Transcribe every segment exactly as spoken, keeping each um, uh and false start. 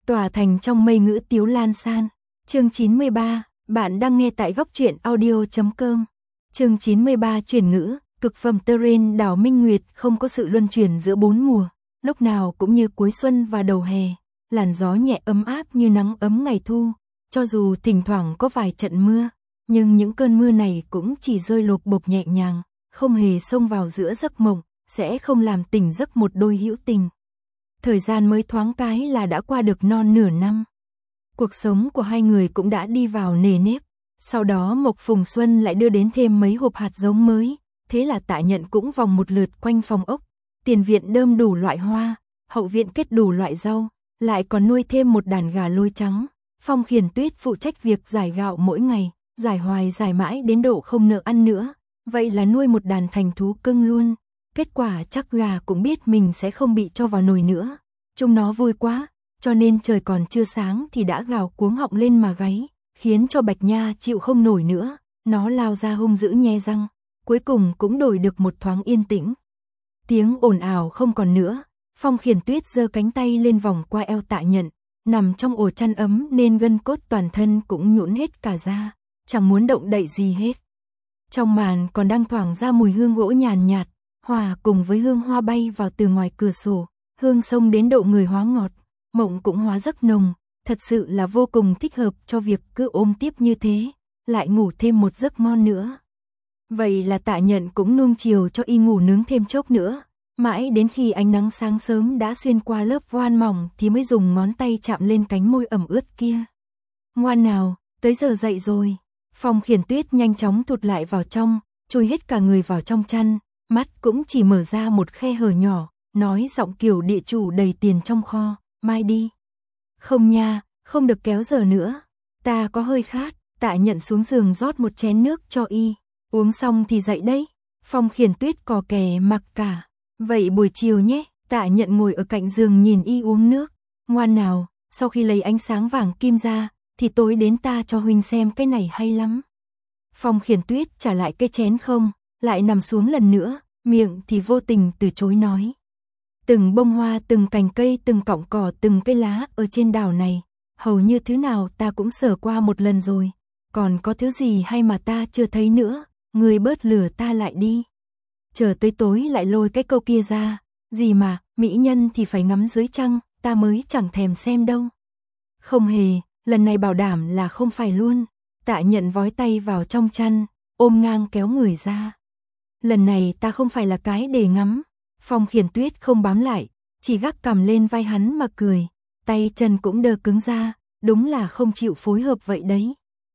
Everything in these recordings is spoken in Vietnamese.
Tỏa thành trong mây ngữ tiếu lan san. Chương chín mươi ba, bạn đang nghe tại góc truyện audio chấm com. Chương chín mươi ba chuyển ngữ, cực phẩm terrain đảo Minh Nguyệt không có sự luân chuyển giữa bốn mùa, lúc nào cũng như cuối xuân và đầu hè, làn gió nhẹ ấm áp như nắng ấm ngày thu, cho dù thỉnh thoảng có vài trận mưa, nhưng những cơn mưa này cũng chỉ rơi lộp bộp nhẹ nhàng, không hề xông vào giữa giấc mộng, sẽ không làm tỉnh giấc một đôi hữu tình. Thời gian mới thoáng cái là đã qua được non nửa năm. Cuộc sống của hai người cũng đã đi vào nề nếp. Sau đó Mộc Phùng Xuân lại đưa đến thêm mấy hộp hạt giống mới, thế là Tạ Nhận cũng vòng một lượt quanh phòng ốc. Tiền viện đơm đủ loại hoa, hậu viện kết đủ loại rau, lại còn nuôi thêm một đàn gà lôi trắng. Phong Khiển Tuyết phụ trách việc giải gạo mỗi ngày, giải hoài giải mãi đến độ không nợ ăn nữa. Vậy là nuôi một đàn thành thú cưng luôn. Kết quả chắc gà cũng biết mình sẽ không bị cho vào nồi nữa. Chúng nó vui quá, cho nên trời còn chưa sáng thì đã gào cuống họng lên mà gáy, khiến cho Bạch Nha chịu không nổi nữa. Nó lao ra hung dữ nhe răng, cuối cùng cũng đổi được một thoáng yên tĩnh. Tiếng ồn ào không còn nữa, Phong Khiển Tuyết giơ cánh tay lên vòng qua eo Tạ Nhận, nằm trong ổ chăn ấm nên gân cốt toàn thân cũng nhũn hết cả ra, chẳng muốn động đậy gì hết. Trong màn còn đang thoảng ra mùi hương gỗ nhàn nhạt, hòa cùng với hương hoa bay vào từ ngoài cửa sổ, hương xông đến độ người hóa ngọt, mộng cũng hóa giấc nồng, thật sự là vô cùng thích hợp cho việc cứ ôm tiếp như thế, lại ngủ thêm một giấc ngon nữa. Vậy là Tạ Nhận cũng nuông chiều cho y ngủ nướng thêm chốc nữa, mãi đến khi ánh nắng sáng sớm đã xuyên qua lớp voan mỏng thì mới dùng ngón tay chạm lên cánh môi ẩm ướt kia. Ngoan nào, tới giờ dậy rồi. Phong Khiển Tuyết nhanh chóng thụt lại vào trong, chui hết cả người vào trong chăn, mắt cũng chỉ mở ra một khe hở nhỏ, nói giọng kiểu địa chủ đầy tiền trong kho, mai đi. Không nha, không được kéo giờ nữa, ta có hơi khát. Tạ Nhận xuống giường rót một chén nước cho y, uống xong thì dậy đấy. Phong Khiển Tuyết cò kè mặc cả, vậy buổi chiều nhé. Tạ Nhận ngồi ở cạnh giường nhìn y uống nước, ngoan nào, sau khi lấy ánh sáng vàng kim ra, thì tối đến ta cho huynh xem cái này hay lắm. Phong Khiển Tuyết trả lại cái chén không, lại nằm xuống lần nữa, miệng thì vô tình từ chối nói. Từng bông hoa, từng cành cây, từng cọng cỏ, từng cây lá ở trên đảo này, hầu như thứ nào ta cũng sờ qua một lần rồi, còn có thứ gì hay mà ta chưa thấy nữa, người bớt lừa ta lại đi. Chờ tới tối lại lôi cái câu kia ra, gì mà, mỹ nhân thì phải ngắm dưới trăng, ta mới chẳng thèm xem đâu. Không hề, lần này bảo đảm là không phải luôn. Tạ Nhận vói tay vào trong chăn, ôm ngang kéo người ra. Lần này ta không phải là cái để ngắm. Phong Khiển Tuyết không bám lại, chỉ gác cằm lên vai hắn mà cười, tay chân cũng đơ cứng ra, đúng là không chịu phối hợp vậy đấy.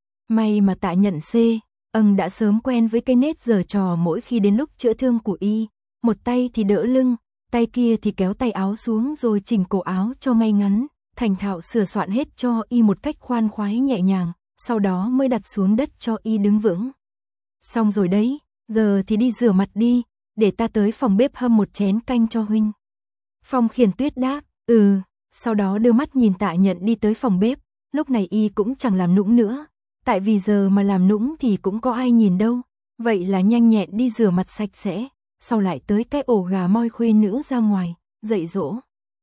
May mà Tạ Nhận xê, âng đã sớm quen với cái nết giở trò mỗi khi đến lúc chữa thương của y, một tay thì đỡ lưng, tay kia thì kéo tay áo xuống rồi chỉnh cổ áo cho ngay ngắn, thành thạo sửa soạn hết cho y một cách khoan khoái nhẹ nhàng, sau đó mới đặt xuống đất cho y đứng vững. Xong rồi đấy, giờ thì đi rửa mặt đi, để ta tới phòng bếp hâm một chén canh cho huynh. Phong Khiển Tuyết đáp, ừ, sau đó đưa mắt nhìn Tạ Nhận đi tới phòng bếp, lúc này y cũng chẳng làm nũng nữa, tại vì giờ mà làm nũng thì cũng có ai nhìn đâu, vậy là nhanh nhẹn đi rửa mặt sạch sẽ, sau lại tới cái ổ gà moi khuê nữ ra ngoài, dạy dỗ.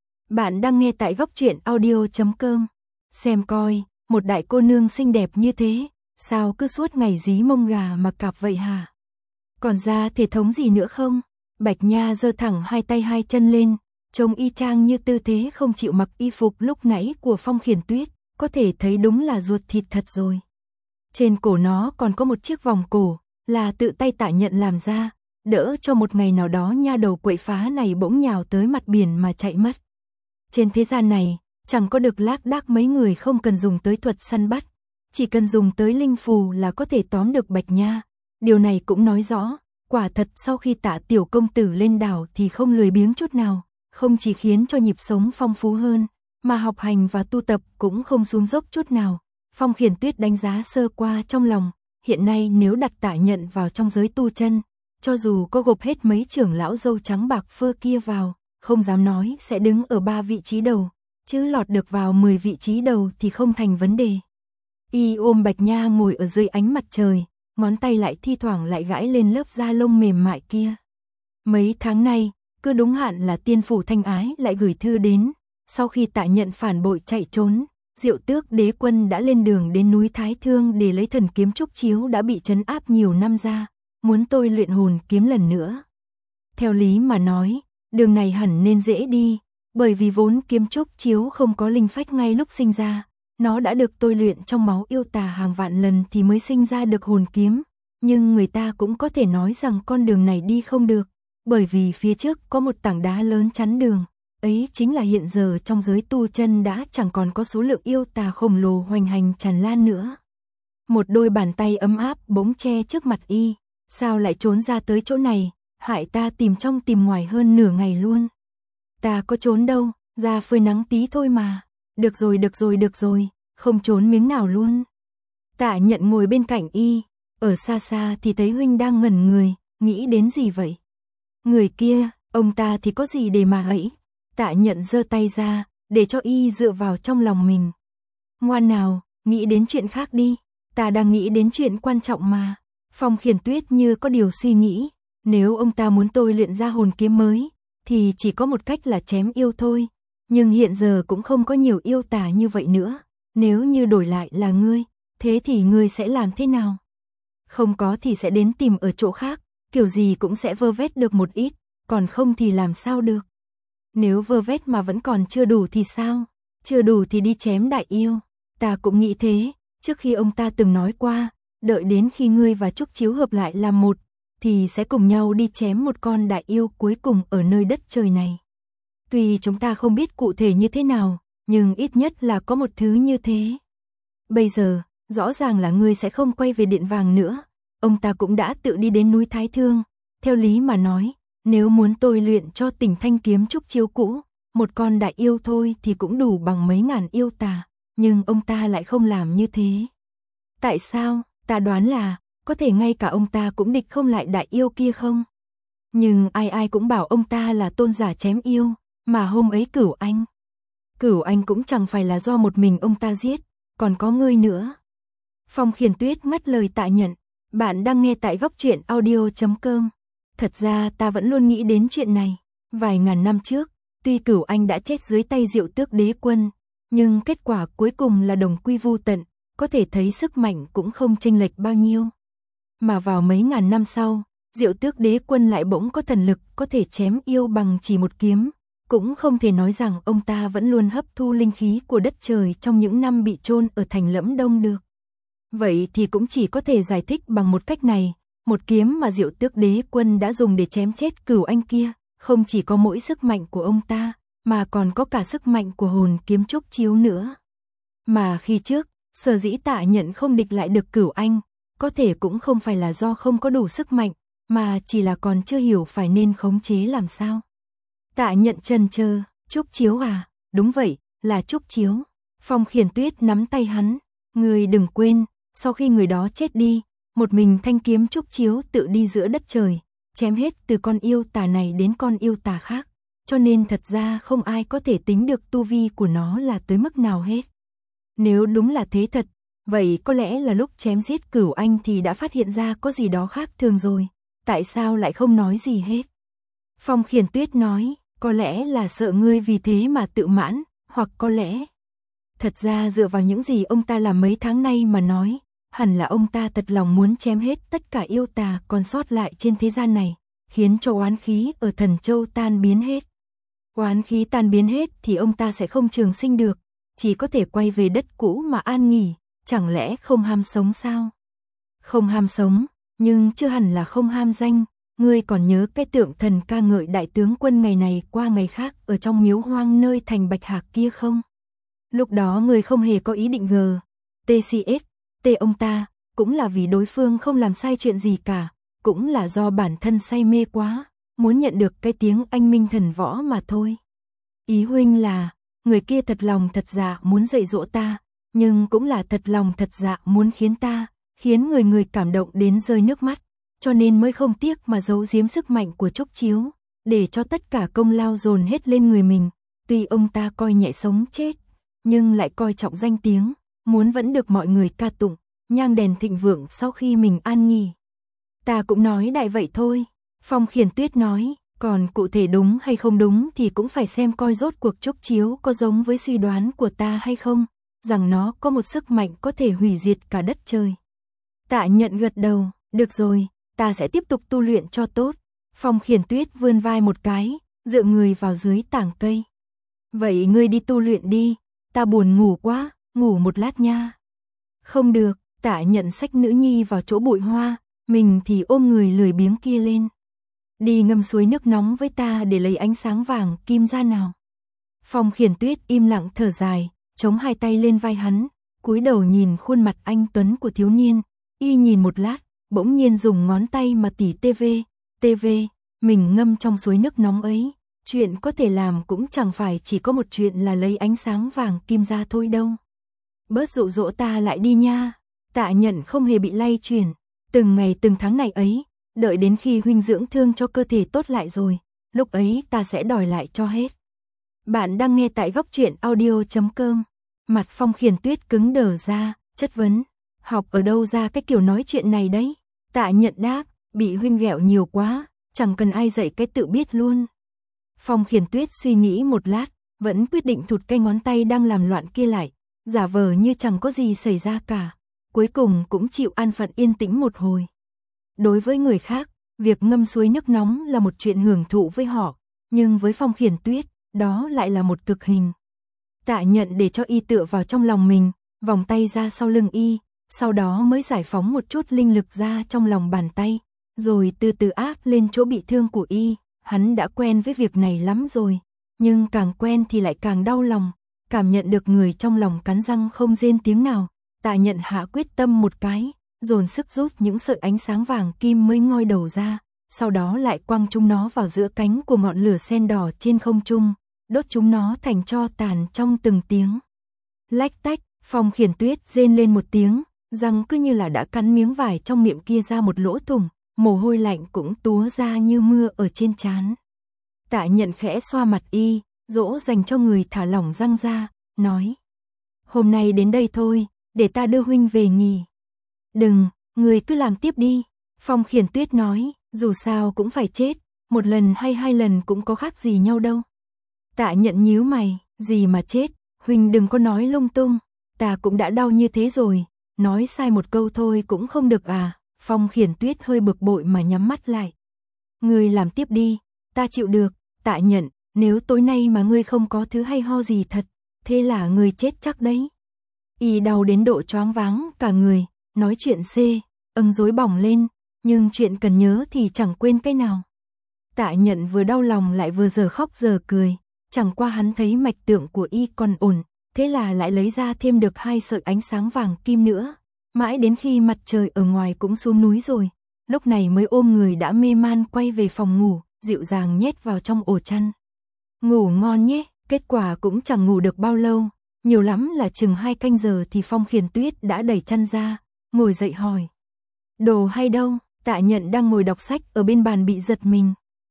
Bạn đang nghe tại góc truyện audio chấm com. Xem coi, một đại cô nương xinh đẹp như thế, sao cứ suốt ngày dí mông gà mà cạp vậy hả? Còn ra thể thống gì nữa không? Bạch Nha giơ thẳng hai tay hai chân lên, trông y chang như tư thế không chịu mặc y phục lúc nãy của Phong Khiển Tuyết, có thể thấy đúng là ruột thịt thật rồi. Trên cổ nó còn có một chiếc vòng cổ, là tự tay Tạ Nhận làm ra, đỡ cho một ngày nào đó nha đầu quậy phá này bỗng nhào tới mặt biển mà chạy mất. Trên thế gian này, chẳng có được lác đác mấy người không cần dùng tới thuật săn bắt, chỉ cần dùng tới linh phù là có thể tóm được Bạch Nha. Điều này cũng nói rõ, quả thật sau khi Tạ tiểu công tử lên đảo thì không lười biếng chút nào, không chỉ khiến cho nhịp sống phong phú hơn, mà học hành và tu tập cũng không xuống dốc chút nào. Phong Khiển Tuyết đánh giá sơ qua trong lòng, hiện nay nếu đặt Tạ Nhận vào trong giới tu chân, cho dù có gộp hết mấy trưởng lão râu trắng bạc phơ kia vào, không dám nói sẽ đứng ở ba vị trí đầu, chứ lọt được vào mười vị trí đầu thì không thành vấn đề. Y ôm Bạch Nha ngồi ở dưới ánh mặt trời, ngón tay lại thi thoảng lại gãi lên lớp da lông mềm mại kia. Mấy tháng nay, cứ đúng hạn là tiên phủ Thanh Ái lại gửi thư đến, Sau khi Tạ Nhận phản bội chạy trốn, Diệu Tước Đế Quân đã lên đường đến núi Thái Thương để lấy thần kiếm trúc chiếu đã bị trấn áp nhiều năm ra, muốn tôi luyện hồn kiếm lần nữa. Theo lý mà nói, đường này hẳn nên dễ đi, bởi vì vốn kiếm trúc chiếu không có linh phách ngay lúc sinh ra, nó đã được tôi luyện trong máu yêu tà hàng vạn lần thì mới sinh ra được hồn kiếm, nhưng người ta cũng có thể nói rằng con đường này đi không được, bởi vì phía trước có một tảng đá lớn chắn đường, ấy chính là hiện giờ trong giới tu chân đã chẳng còn có số lượng yêu tà khổng lồ hoành hành tràn lan nữa. Một đôi bàn tay ấm áp bỗng che trước mặt y, sao lại trốn ra tới chỗ này, hại ta tìm trong tìm ngoài hơn nửa ngày luôn. Ta có trốn đâu, ra phơi nắng tí thôi mà. Được rồi được rồi được rồi, không trốn miếng nào luôn. Tạ Nhận ngồi bên cạnh y, ở xa xa thì thấy huynh đang ngẩn người, nghĩ đến gì vậy? Người kia, ông ta thì có gì để mà ấy? Tạ Nhận giơ tay ra, để cho y dựa vào trong lòng mình. Ngoan nào, nghĩ đến chuyện khác đi, ta đang nghĩ đến chuyện quan trọng mà. Phong Khiển Tuyết như có điều suy nghĩ, nếu ông ta muốn tôi luyện ra hồn kiếm mới, thì chỉ có một cách là chém yêu thôi. Nhưng hiện giờ cũng không có nhiều yêu tà như vậy nữa, nếu như đổi lại là ngươi, thế thì ngươi sẽ làm thế nào? Không có thì sẽ đến tìm ở chỗ khác, kiểu gì cũng sẽ vơ vét được một ít, còn không thì làm sao được? Nếu vơ vét mà vẫn còn chưa đủ thì sao? Chưa đủ thì đi chém đại yêu. Ta cũng nghĩ thế, trước khi ông ta từng nói qua, đợi đến khi ngươi và Trúc Chiếu hợp lại làm một, thì sẽ cùng nhau đi chém một con đại yêu cuối cùng ở nơi đất trời này. Tuy chúng ta không biết cụ thể như thế nào, nhưng ít nhất là có một thứ như thế. Bây giờ, rõ ràng là ngươi sẽ không quay về Điện Vàng nữa. Ông ta cũng đã tự đi đến núi Thái Thương. Theo lý mà nói, nếu muốn tôi luyện cho Tỉnh Thanh kiếm trúc chiếu cũ, một con đại yêu thôi thì cũng đủ bằng mấy ngàn yêu tà. Nhưng ông ta lại không làm như thế. Tại sao? Ta đoán là, có thể ngay cả ông ta cũng địch không lại đại yêu kia không? Nhưng ai ai cũng bảo ông ta là tôn giả chém yêu. Mà hôm ấy Cửu Anh, Cửu Anh cũng chẳng phải là do một mình ông ta giết, còn có ngươi nữa. Phong Khiển Tuyết ngắt lời Tạ Nhận, bạn đang nghe tại góc truyện audio chấm com. Thật ra ta vẫn luôn nghĩ đến chuyện này, vài ngàn năm trước, tuy Cửu Anh đã chết dưới tay Diệu Tước Đế Quân, nhưng kết quả cuối cùng là đồng quy vu tận, có thể thấy sức mạnh cũng không chênh lệch bao nhiêu. Mà vào mấy ngàn năm sau, Diệu Tước Đế Quân lại bỗng có thần lực có thể chém yêu bằng chỉ một kiếm. Cũng không thể nói rằng ông ta vẫn luôn hấp thu linh khí của đất trời trong những năm bị chôn ở thành Lẫm Đông được. Vậy thì cũng chỉ có thể giải thích bằng một cách này, một kiếm mà Diệu Tước Đế Quân đã dùng để chém chết Cửu Anh kia, không chỉ có mỗi sức mạnh của ông ta, mà còn có cả sức mạnh của hồn kiếm trúc chiếu nữa. Mà khi trước, sở dĩ Tạ Nhận không địch lại được Cửu Anh, có thể cũng không phải là do không có đủ sức mạnh, mà chỉ là còn chưa hiểu phải nên khống chế làm sao. Tạ Nhận chần chờ, trúc chiếu à? Đúng vậy, là trúc chiếu. Phong Khiển Tuyết nắm tay hắn, người đừng quên, sau khi người đó chết đi, một mình thanh kiếm trúc chiếu tự đi giữa đất trời, chém hết từ con yêu tà này đến con yêu tà khác, cho nên thật ra không ai có thể tính được tu vi của nó là tới mức nào hết. Nếu đúng là thế thật, vậy có lẽ là lúc chém giết Cửu Anh thì đã phát hiện ra có gì đó khác thường rồi, tại sao lại không nói gì hết? Phong Khiển Tuyết nói, có lẽ là sợ ngươi vì thế mà tự mãn, hoặc có lẽ... Thật ra dựa vào những gì ông ta làm mấy tháng nay mà nói, hẳn là ông ta thật lòng muốn chém hết tất cả yêu tà còn sót lại trên thế gian này, khiến cho oán khí ở Thần Châu tan biến hết. Oán khí tan biến hết thì ông ta sẽ không trường sinh được, chỉ có thể quay về đất cũ mà an nghỉ, chẳng lẽ không ham sống sao? Không ham sống, nhưng chưa hẳn là không ham danh. Ngươi còn nhớ cái tượng thần ca ngợi đại tướng quân ngày này qua ngày khác ở trong miếu hoang nơi thành Bạch Hạc kia không? Lúc đó ngươi không hề có ý định gờ, tê xê ét, tê ông ta, cũng là vì đối phương không làm sai chuyện gì cả, cũng là do bản thân say mê quá, muốn nhận được cái tiếng anh minh thần võ mà thôi. Ý huynh là, người kia thật lòng thật dạ muốn dạy dỗ ta, nhưng cũng là thật lòng thật dạ muốn khiến ta, khiến người người cảm động đến rơi nước mắt. Cho nên mới không tiếc mà giấu giếm sức mạnh của trúc chiếu, để cho tất cả công lao dồn hết lên người mình. Tuy ông ta coi nhẹ sống chết, nhưng lại coi trọng danh tiếng, muốn vẫn được mọi người ca tụng, nhang đèn thịnh vượng sau khi mình an nghỉ. Ta cũng nói đại vậy thôi, Phong Khiển Tuyết nói, Còn cụ thể đúng hay không đúng thì cũng phải xem coi rốt cuộc Trúc Chiếu có giống với suy đoán của ta hay không, rằng nó có một sức mạnh có thể hủy diệt cả đất trời. Tạ Nhận gật đầu, được rồi, ta sẽ tiếp tục tu luyện cho tốt. Phong Khiển Tuyết vươn vai một cái, dựa người vào dưới tảng cây. Vậy ngươi đi tu luyện đi, ta buồn ngủ quá, ngủ một lát nha. Không được, Tạ Nhận xách nữ nhi vào chỗ bụi hoa, mình thì ôm người lười biếng kia lên. Đi ngâm suối nước nóng với ta để lấy ánh sáng vàng kim ra nào. Phong Khiển Tuyết im lặng thở dài, chống hai tay lên vai hắn, cúi đầu nhìn khuôn mặt anh tuấn của thiếu niên, y nhìn một lát, bỗng nhiên dùng ngón tay mà tỉ tê vê, tê vê, mình ngâm trong suối nước nóng ấy, chuyện có thể làm cũng chẳng phải chỉ có một chuyện là lấy ánh sáng vàng kim ra thôi đâu. Bớt dụ dỗ ta lại đi nha. Tạ Nhận không hề bị lay chuyển, từng ngày từng tháng này ấy, đợi đến khi huynh dưỡng thương cho cơ thể tốt lại rồi, lúc ấy ta sẽ đòi lại cho hết. Bạn đang nghe tại góc truyện audio chấm com. Mặt Phong Khiển Tuyết cứng đờ ra, chất vấn, học ở đâu ra cái kiểu nói chuyện này đấy? Tạ Nhận đáp, bị huynh ghẹo nhiều quá, chẳng cần ai dạy cái tự biết luôn. Phong Khiển Tuyết suy nghĩ một lát, vẫn quyết định thụt cây ngón tay đang làm loạn kia lại, giả vờ như chẳng có gì xảy ra cả, cuối cùng cũng chịu an phận yên tĩnh một hồi. Đối với người khác, việc ngâm suối nước nóng là một chuyện hưởng thụ với họ, nhưng với Phong Khiển Tuyết, đó lại là một cực hình. Tạ Nhận để cho y tựa vào trong lòng mình, vòng tay ra sau lưng y, sau đó mới giải phóng một chút linh lực ra trong lòng bàn tay, rồi từ từ áp lên chỗ bị thương của y. Hắn đã quen với việc này lắm rồi, nhưng càng quen thì lại càng đau lòng, cảm nhận được người trong lòng cắn răng không rên tiếng nào. Tạ Nhận hạ quyết tâm một cái, dồn sức rút những sợi ánh sáng vàng kim mới ngoi đầu ra, sau đó lại quăng chúng nó vào giữa cánh của ngọn lửa sen đỏ trên không trung, đốt chúng nó thành tro tàn trong từng tiếng. Lách tách, Phong Khiển Tuyết rên lên một tiếng, răng cứ như là đã cắn miếng vải trong miệng kia ra một lỗ thủng, mồ hôi lạnh cũng túa ra như mưa ở trên trán. Tạ Nhận khẽ xoa mặt y, dỗ dành cho người thả lỏng răng ra, nói: hôm nay đến đây thôi, để ta đưa huynh về nghỉ. Đừng, người cứ làm tiếp đi. Phong Khiển Tuyết nói, dù sao cũng phải chết, một lần hay hai lần cũng có khác gì nhau đâu. Tạ Nhận nhíu mày, gì mà chết, huynh đừng có nói lung tung, ta cũng đã đau như thế rồi, nói sai một câu thôi cũng không được à. Phong Khiển Tuyết hơi bực bội mà nhắm mắt lại. Ngươi làm tiếp đi, ta chịu được. Tạ Nhận, nếu tối nay mà ngươi không có thứ hay ho gì thật, thế là ngươi chết chắc đấy. Y đau đến độ choáng váng cả người, nói chuyện xê, âng rối bỏng lên, nhưng chuyện cần nhớ thì chẳng quên cái nào. Tạ Nhận vừa đau lòng lại vừa giờ khóc giờ cười, chẳng qua hắn thấy mạch tượng của y còn ổn, thế là lại lấy ra thêm được hai sợi ánh sáng vàng kim nữa. Mãi đến khi mặt trời ở ngoài cũng xuống núi rồi, lúc này mới ôm người đã mê man quay về phòng ngủ, dịu dàng nhét vào trong ổ chăn. Ngủ ngon nhé, kết quả cũng chẳng ngủ được bao lâu, nhiều lắm là chừng hai canh giờ thì Phong Khiển Tuyết đã đẩy chăn ra, ngồi dậy hỏi. Đồ hay đâu? Tạ Nhận đang ngồi đọc sách ở bên bàn bị giật mình.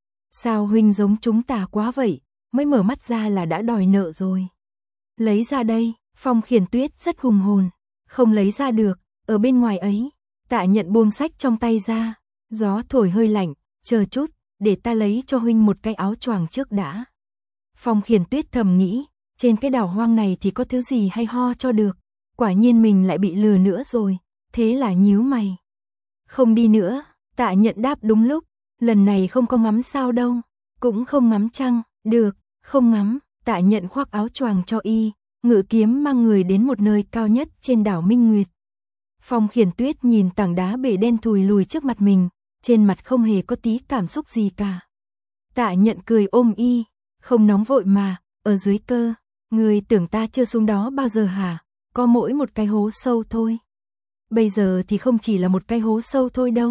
Sao huynh giống chúng ta quá vậy, mới mở mắt ra là đã đòi nợ rồi. Lấy ra đây, Phong Khiển Tuyết rất hùng hồn, không lấy ra được. Ở bên ngoài ấy, Tạ Nhận buông sách trong tay ra, gió thổi hơi lạnh, chờ chút, để ta lấy cho huynh một cái áo choàng trước đã. Phong Khiển Tuyết thầm nghĩ, trên cái đảo hoang này thì có thứ gì hay ho cho được, quả nhiên mình lại bị lừa nữa rồi, thế là nhíu mày. Không đi nữa, Tạ Nhận đáp đúng lúc, lần này không có ngắm sao đâu, cũng không ngắm trăng, được, không ngắm. Tạ Nhận khoác áo choàng cho y, ngự kiếm mang người đến một nơi cao nhất trên đảo Minh Nguyệt. Phong Khiển Tuyết nhìn tảng đá bể đen thùi lùi trước mặt mình, trên mặt không hề có tí cảm xúc gì cả. Tạ Nhận cười ôm y, không nóng vội mà, ở dưới cơ, người tưởng ta chưa xuống đó bao giờ hả, có mỗi một cái hố sâu thôi. Bây giờ thì không chỉ là một cái hố sâu thôi đâu.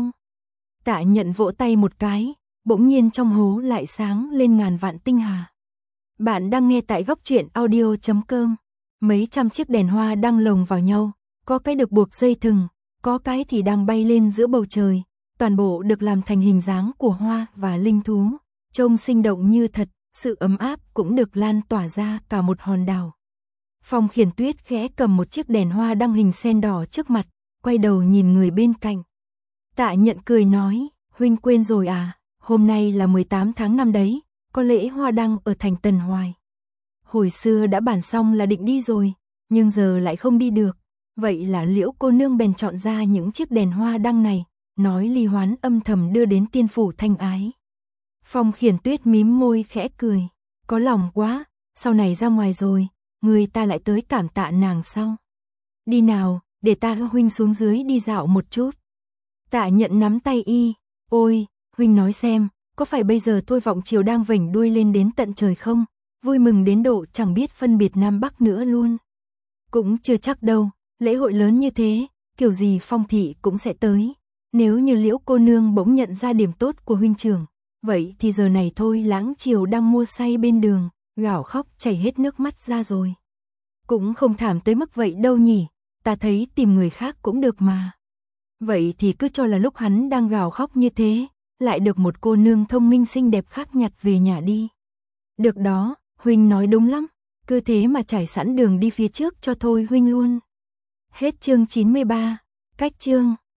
Tạ Nhận vỗ tay một cái, bỗng nhiên trong hố lại sáng lên ngàn vạn tinh hà. Bạn đang nghe tại góc truyện audio chấm com. Mấy trăm chiếc đèn hoa đang lồng vào nhau, có cái được buộc dây thừng, có cái thì đang bay lên giữa bầu trời, toàn bộ được làm thành hình dáng của hoa và linh thú, trông sinh động như thật, sự ấm áp cũng được lan tỏa ra cả một hòn đảo. Phong Khiển Tuyết khẽ cầm một chiếc đèn hoa đăng hình sen đỏ trước mặt, quay đầu nhìn người bên cạnh. Tạ Nhận cười nói, huynh quên rồi à, Hôm nay là mười tám tháng năm đấy, có lễ hoa đăng ở thành Tần Hoài. Hồi xưa đã bàn xong là định đi rồi, nhưng giờ lại không đi được. Vậy là Liễu cô nương bèn chọn ra những chiếc đèn hoa đăng này, nói ly hoán âm thầm đưa đến tiên phủ Thanh Ái. Phong Khiển Tuyết mím môi khẽ cười, có lòng quá, sau này ra ngoài rồi, người ta lại tới cảm tạ nàng sau. Đi nào, để ta huynh xuống dưới đi dạo một chút. Tạ Nhận nắm tay y, ôi, huynh nói xem, có phải bây giờ Thôi Vọng Triều đang vểnh đuôi lên đến tận trời không? Vui mừng đến độ chẳng biết phân biệt Nam Bắc nữa luôn. Cũng chưa chắc đâu, lễ hội lớn như thế, kiểu gì Phong thị cũng sẽ tới. Nếu như Liễu cô nương bỗng nhận ra điểm tốt của huynh trưởng, vậy thì giờ này Thôi Lãng Triều đang mua say bên đường, gào khóc chảy hết nước mắt ra rồi. Cũng không thảm tới mức vậy đâu nhỉ, ta thấy tìm người khác cũng được mà. Vậy thì cứ cho là lúc hắn đang gào khóc như thế, lại được một cô nương thông minh xinh đẹp khác nhặt về nhà đi. Được đó, huynh nói đúng lắm, cứ thế mà trải sẵn đường đi phía trước cho Thôi huynh luôn. Hết chương chín mươi ba, cách chương.